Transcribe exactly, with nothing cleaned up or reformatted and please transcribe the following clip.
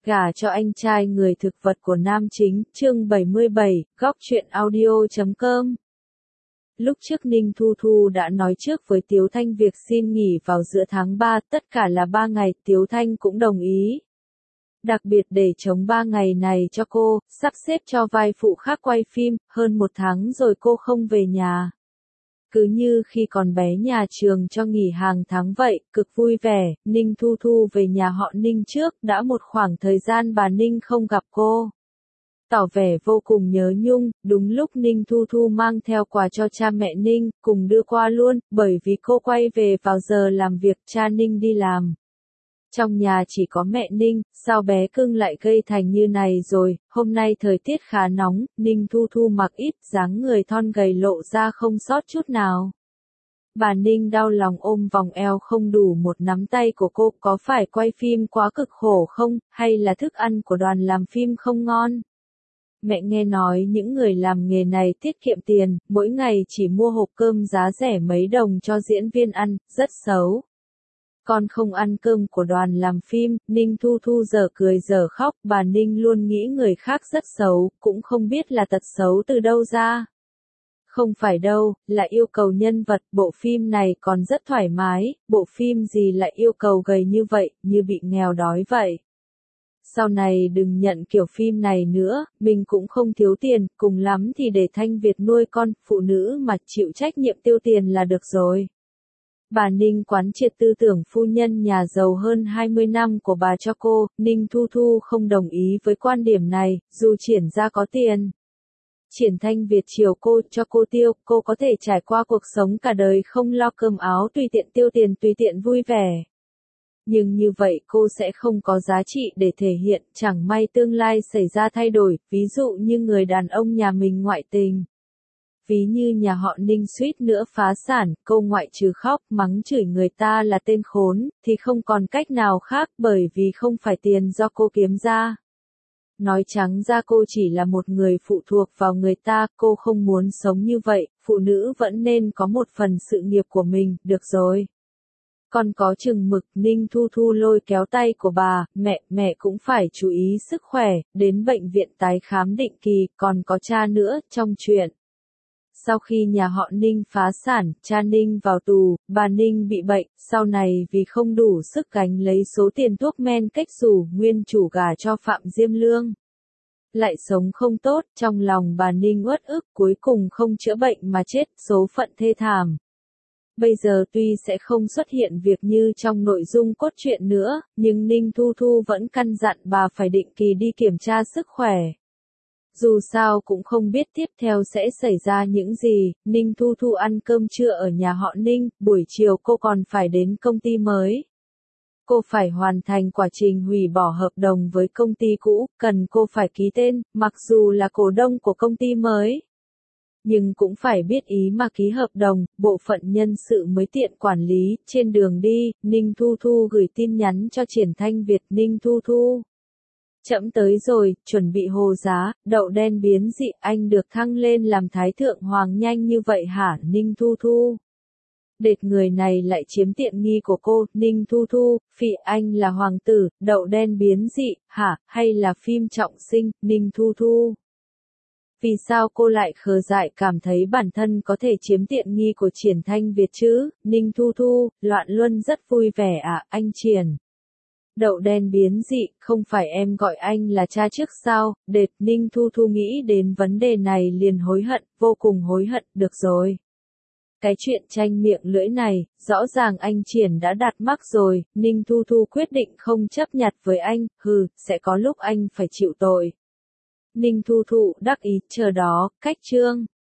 Gả cho anh trai người thực vật của nam chính, chương bảy mươi bảy, góc truyện audio chấm com. Lúc trước Ninh Thu Thu đã nói trước với Tiếu Thanh việc xin nghỉ vào giữa tháng ba, tất cả là ba ngày, Tiếu Thanh cũng đồng ý. Đặc biệt để chống ba ngày này cho cô, sắp xếp cho vai phụ khác quay phim, hơn một tháng rồi cô không về nhà. Cứ như khi còn bé nhà trường cho nghỉ hàng tháng vậy, cực vui vẻ, Ninh Thu Thu về nhà họ Ninh trước, đã một khoảng thời gian bà Ninh không gặp cô. Tỏ vẻ vô cùng nhớ nhung, đúng lúc Ninh Thu Thu mang theo quà cho cha mẹ Ninh, cùng đưa qua luôn, bởi vì cô quay về vào giờ làm việc, cha Ninh đi làm. Trong nhà chỉ có mẹ Ninh, sao bé cưng lại gây thành như này rồi, hôm nay thời tiết khá nóng, Ninh Thu Thu mặc ít, dáng người thon gầy lộ ra không sót chút nào. Bà Ninh đau lòng ôm vòng eo không đủ một nắm tay của cô, có phải quay phim quá cực khổ không, hay là thức ăn của đoàn làm phim không ngon? Mẹ nghe nói những người làm nghề này tiết kiệm tiền, mỗi ngày chỉ mua hộp cơm giá rẻ mấy đồng cho diễn viên ăn, rất xấu. Con không ăn cơm của đoàn làm phim, Ninh Thu Thu giờ cười giờ khóc, bà Ninh luôn nghĩ người khác rất xấu, cũng không biết là tật xấu từ đâu ra. Không phải đâu, là yêu cầu nhân vật, bộ phim này còn rất thoải mái, bộ phim gì lại yêu cầu gầy như vậy, như bị nghèo đói vậy. Sau này đừng nhận kiểu phim này nữa, mình cũng không thiếu tiền, cùng lắm thì để Thanh Việt nuôi con, phụ nữ mà chịu trách nhiệm tiêu tiền là được rồi. Bà Ninh quán triệt tư tưởng phu nhân nhà giàu hơn hai mươi năm của bà cho cô, Ninh Thu Thu không đồng ý với quan điểm này, dù Triển ra có tiền. Triển Thanh Việt chiều cô, cho cô tiêu, cô có thể trải qua cuộc sống cả đời không lo cơm áo, tùy tiện tiêu tiền, tùy tiện vui vẻ. Nhưng như vậy cô sẽ không có giá trị để thể hiện, chẳng may tương lai xảy ra thay đổi, ví dụ như người đàn ông nhà mình ngoại tình. Ví như nhà họ Ninh suýt nữa phá sản, cô ngoại trừ khóc mắng chửi người ta là tên khốn, thì không còn cách nào khác bởi vì không phải tiền do cô kiếm ra. Nói trắng ra cô chỉ là một người phụ thuộc vào người ta, cô không muốn sống như vậy, phụ nữ vẫn nên có một phần sự nghiệp của mình, được rồi. Con có chừng mực, Ninh Thu Thu lôi kéo tay của bà, mẹ, mẹ cũng phải chú ý sức khỏe, đến bệnh viện tái khám định kỳ, còn có cha nữa, trong chuyện. Sau khi nhà họ Ninh phá sản, cha Ninh vào tù, bà Ninh bị bệnh, sau này vì không đủ sức gánh lấy số tiền thuốc men cách rủ nguyên chủ gả cho Phạm Diêm Lương. Lại sống không tốt, trong lòng bà Ninh uất ức, cuối cùng không chữa bệnh mà chết, số phận thê thảm. Bây giờ tuy sẽ không xuất hiện việc như trong nội dung cốt truyện nữa, nhưng Ninh Thu Thu vẫn căn dặn bà phải định kỳ đi kiểm tra sức khỏe. Dù sao cũng không biết tiếp theo sẽ xảy ra những gì, Ninh Thu Thu ăn cơm trưa ở nhà họ Ninh, buổi chiều cô còn phải đến công ty mới. Cô phải hoàn thành quá trình hủy bỏ hợp đồng với công ty cũ, cần cô phải ký tên, mặc dù là cổ đông của công ty mới. Nhưng cũng phải biết ý mà ký hợp đồng, bộ phận nhân sự mới tiện quản lý, trên đường đi, Ninh Thu Thu gửi tin nhắn cho Triển Thanh Việt, Ninh Thu Thu. Chậm tới rồi, chuẩn bị hồ giá, đậu đen biến dị, anh được thăng lên làm thái thượng hoàng nhanh như vậy hả, Ninh Thu Thu? Đệt người này lại chiếm tiện nghi của cô, Ninh Thu Thu, phỉ anh là hoàng tử, đậu đen biến dị, hả, hay là phim trọng sinh, Ninh Thu Thu? Vì sao cô lại khờ dại cảm thấy bản thân có thể chiếm tiện nghi của Triển Thanh Việt chứ, Ninh Thu Thu, Loạn Luân rất vui vẻ à, anh Triển. Đậu đen biến dị, không phải em gọi anh là cha trước sao, đệt, Ninh Thu Thu nghĩ đến vấn đề này liền hối hận, vô cùng hối hận, được rồi. Cái chuyện tranh miệng lưỡi này, rõ ràng anh Triển đã đặt mắc rồi, Ninh Thu Thu quyết định không chấp nhặt với anh, hừ, sẽ có lúc anh phải chịu tội. Ninh Thu Thu đắc ý, chờ đó, cách chương.